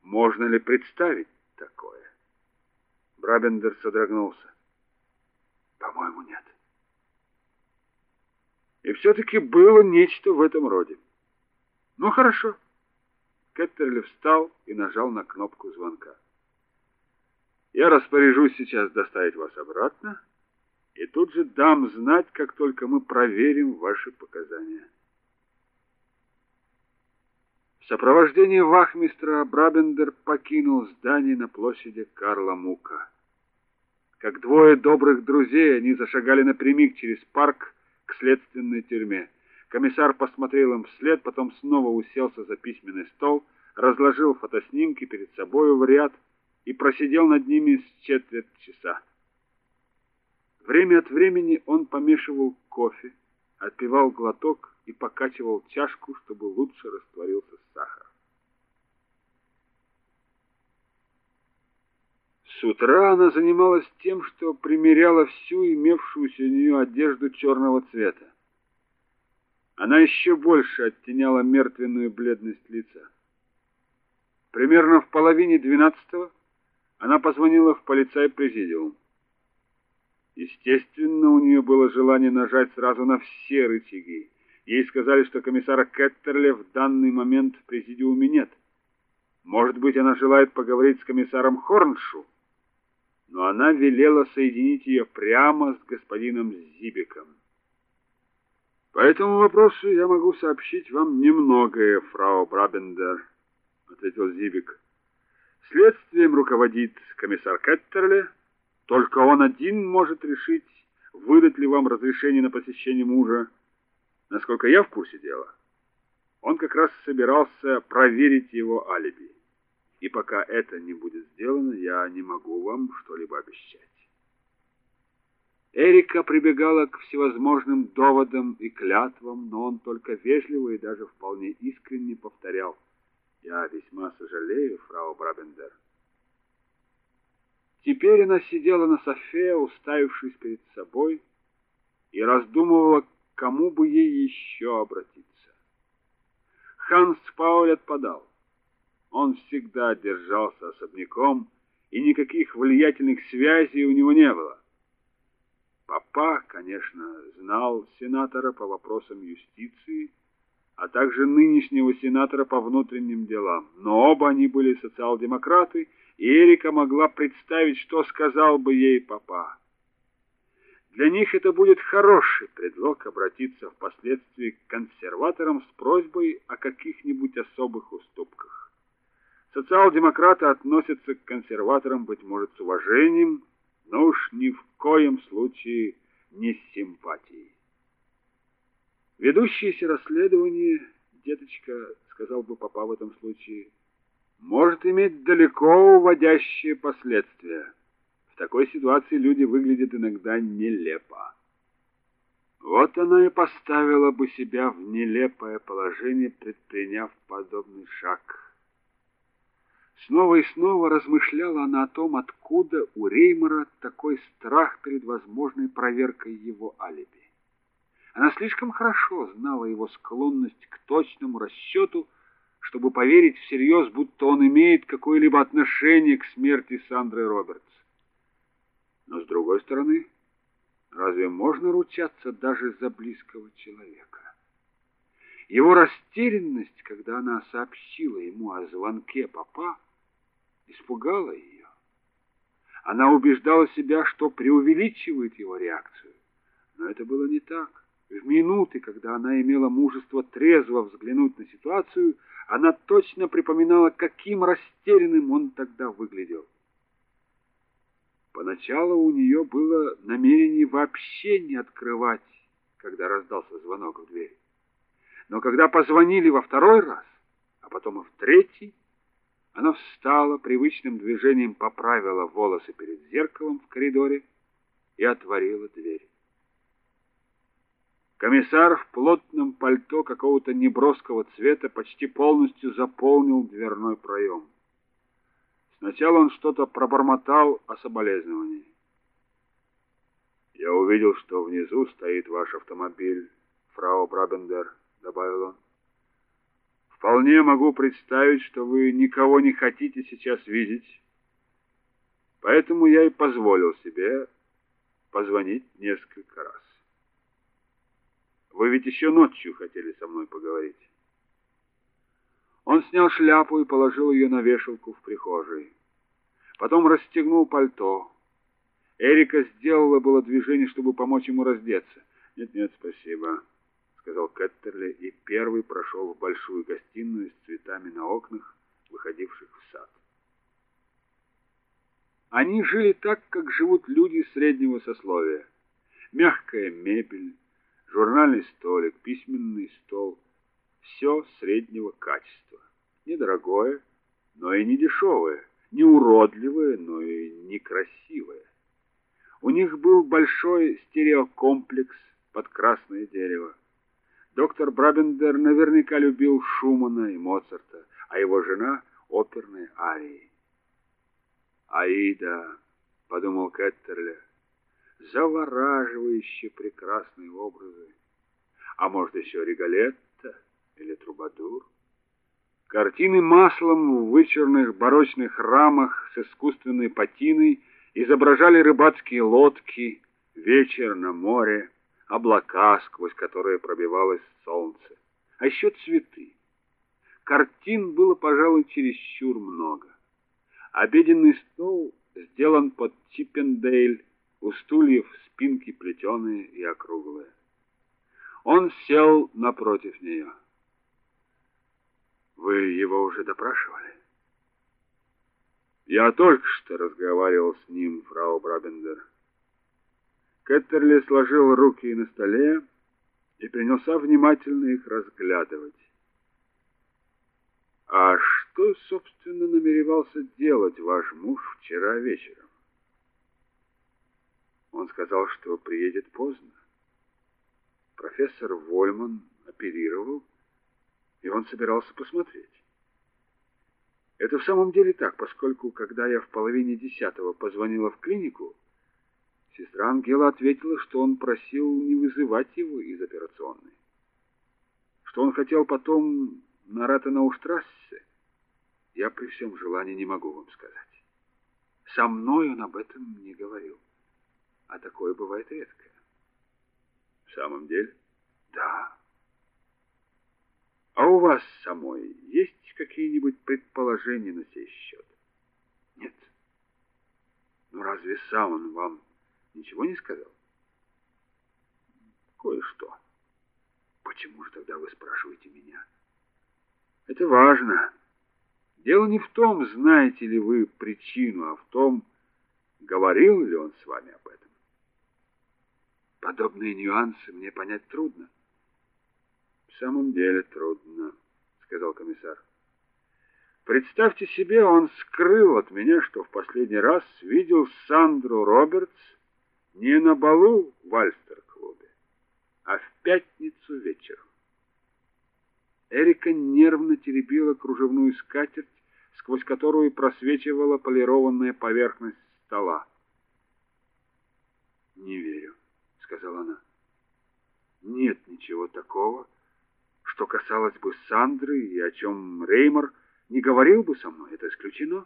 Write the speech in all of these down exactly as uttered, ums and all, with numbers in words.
Можно ли представить такое? Брабендер содрогнулся. По-моему, нет. И все-таки было нечто в этом роде. Ну, хорошо. Кеттерли встал и нажал на кнопку звонка. Я распоряжусь сейчас доставить вас обратно и тут же дам знать, как только мы проверим ваши показания. В сопровождении вахмистра Брабендер покинул здание на площади Карла Мука. Как двое добрых друзей, они зашагали напрямик через парк к следственной тюрьме. Комиссар посмотрел им вслед, потом снова уселся за письменный стол, разложил фотоснимки перед собою в ряд и просидел над ними с четверть часа. Время от времени он помешивал кофе, отпивал глоток и покачивал чашку, чтобы лучше растворился сахар. С утра она занималась тем, что примеряла всю имевшуюся у нее одежду черного цвета. Она еще больше оттеняла мертвенную бледность лица. Примерно в половине двенадцатого она позвонила в полицай-президиум. Естественно, у нее было желание нажать сразу на все рычаги. Ей сказали, что комиссара Кеттерли в данный момент в президиуме нет. Может быть, она желает поговорить с комиссаром Хорншу, но она велела соединить ее прямо с господином Зибеком. По этому вопросу я могу сообщить вам немногое, фрау Брабендер, ответил Зибек. Следствием руководит комиссар Кеттерли. Только он один может решить, выдать ли вам разрешение на посещение мужа. Насколько я в курсе дела, он как раз собирался проверить его алиби. И пока это не будет сделано, я не могу вам что-либо обещать. Эрика прибегала к всевозможным доводам и клятвам, но он только вежливо и даже вполне искренне повторял: «Я весьма сожалею, фрау Брабендер». Теперь она сидела на софе, уставившись перед собой, и раздумывала, к кому бы ей еще обратиться. Ханс Пауль отпадал. Он всегда держался особняком, и никаких влиятельных связей у него не было. Папа, конечно, знал сенатора по вопросам юстиции, а также нынешнего сенатора по внутренним делам, но оба они были социал-демократы, и Эрика могла представить, что сказал бы ей папа. Для них это будет хороший предлог обратиться впоследствии к консерваторам с просьбой о каких-нибудь особых уступках. Социал-демократы относятся к консерваторам, быть может, с уважением, но уж ни в коем случае не с симпатией. Ведущееся расследование, деточка, сказал бы папа в этом случае, может иметь далеко уводящие последствия. В такой ситуации люди выглядят иногда нелепо. Вот она и поставила бы себя в нелепое положение, предприняв подобный шаг. Снова и снова размышляла она о том, откуда у Реймера такой страх перед возможной проверкой его алиби. Она слишком хорошо знала его склонность к точному расчету, чтобы поверить всерьез, будто он имеет какое-либо отношение к смерти Сандры Робертс. Но, с другой стороны, разве можно ручаться даже за близкого человека? Его растерянность, когда она сообщила ему о звонке папа, испугала ее. Она убеждала себя, что преувеличивает его реакцию, но это было не так. В минуты, когда она имела мужество трезво взглянуть на ситуацию, она точно припоминала, каким растерянным он тогда выглядел. Поначалу у нее было намерение вообще не открывать, когда раздался звонок в дверь. Но когда позвонили во второй раз, а потом и в третий, она встала, привычным движением поправила волосы перед зеркалом в коридоре и отворила дверь. Комиссар в плотном пальто какого-то неброского цвета почти полностью заполнил дверной проем. Сначала он что-то пробормотал о соболезновании. «Я увидел, что внизу стоит ваш автомобиль, фрау Брабендер», — добавил он. «В Вполне могу представить, что вы никого не хотите сейчас видеть. Поэтому я и позволил себе позвонить несколько раз. Вы ведь еще ночью хотели со мной поговорить. Он снял шляпу и положил ее на вешалку в прихожей. Потом расстегнул пальто. Эрика сделала было движение, чтобы помочь ему раздеться. «Нет-нет, спасибо», — сказал Кеттерли и первый прошел в большую гостиную с цветами на окнах, выходивших в сад. Они жили так, как живут люди среднего сословия. Мягкая мебель, журнальный столик, письменный стол — все среднего качества. Недорогое, но и не дешевое, не уродливое, но и некрасивое. У них был большой стереокомплекс под красное дерево. Доктор Брабендер наверняка любил Шумана и Моцарта, а его жена — оперные арии. «Аида», — подумал Кеттерли, — завораживающе прекрасные образы. А может, еще Риголетто или Трубадур? Картины маслом в вычурных барочных рамах с искусственной патиной изображали рыбацкие лодки, вечер на море, облака, сквозь которые пробивалось солнце. А еще цветы. Картин было, пожалуй, чересчур много. Обеденный стол сделан под Чиппендейль, у стульев спинки плетеные и округлые. Он сел напротив нее. «Вы его уже допрашивали?» «Я только что разговаривал с ним, фрау Брабендер». Кеттерли сложил руки на столе и принялся внимательно их разглядывать. «А что, собственно, намеревался делать ваш муж вчера вечером?» Он сказал, что приедет поздно. Профессор Вольман оперировал, и он собирался посмотреть. Это в самом деле так, поскольку, когда я в половине десятого позвонила в клинику, сестра Ангела ответила, что он просил не вызывать его из операционной, что он хотел потом на Ратенауштрассе. Я при всем желании не могу вам сказать. Со мной он об этом не говорил, а такое бывает редко. В самом деле? Да. А у вас самой есть какие-нибудь предположения на сей счет? Нет. Ну разве сам он вам ничего не сказал? Кое-что. Почему же тогда вы спрашиваете меня? Это важно. Дело не в том, знаете ли вы причину, а в том, говорил ли он с вами об этом. Подобные нюансы мне понять трудно. В самом деле трудно, сказал комиссар. Представьте себе, он скрыл от меня, что в последний раз видел Сандру Робертс не на балу в Альстер-клубе, а в пятницу вечером. Эрика нервно теребила кружевную скатерть, сквозь которую просвечивала полированная поверхность стола. «Не верю», — сказала она. «Нет ничего такого, что касалось бы Сандры и о чем Реймер не говорил бы со мной. Это исключено».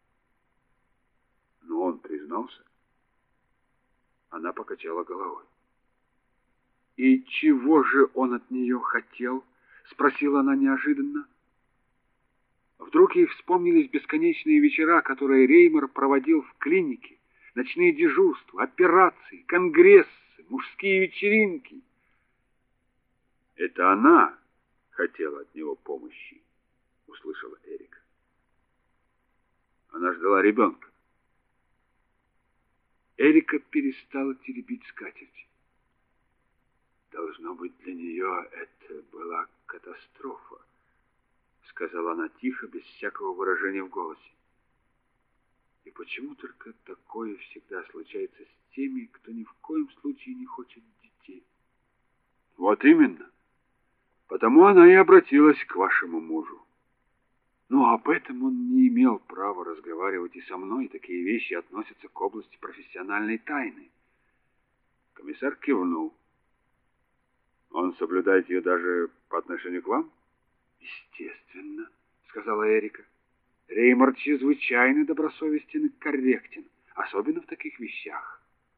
Но он признался. Она покачала головой. «И чего же он от нее хотел?» — спросила она неожиданно. Вдруг ей вспомнились бесконечные вечера, которые Реймер проводил в клинике, ночные дежурства, операции, конгрессы, мужские вечеринки. «Это она хотела от него помощи», — услышала Эрика. Она ждала ребенка. Эрика перестала теребить скатерть. «Должно быть, для нее это была катастрофа», — сказала она тихо, без всякого выражения в голосе. «И почему только такое всегда случается с теми, кто ни в коем случае не хочет детей?» «Вот именно. Потому она и обратилась к вашему мужу. Но об этом он не имел права разговаривать и со мной. Такие вещи относятся к области профессиональной тайны». Комиссар кивнул. «Он соблюдает ее даже по отношению к вам?» Естественно, сказала Эрика. Реймонд чрезвычайно добросовестен и корректен, особенно в таких вещах.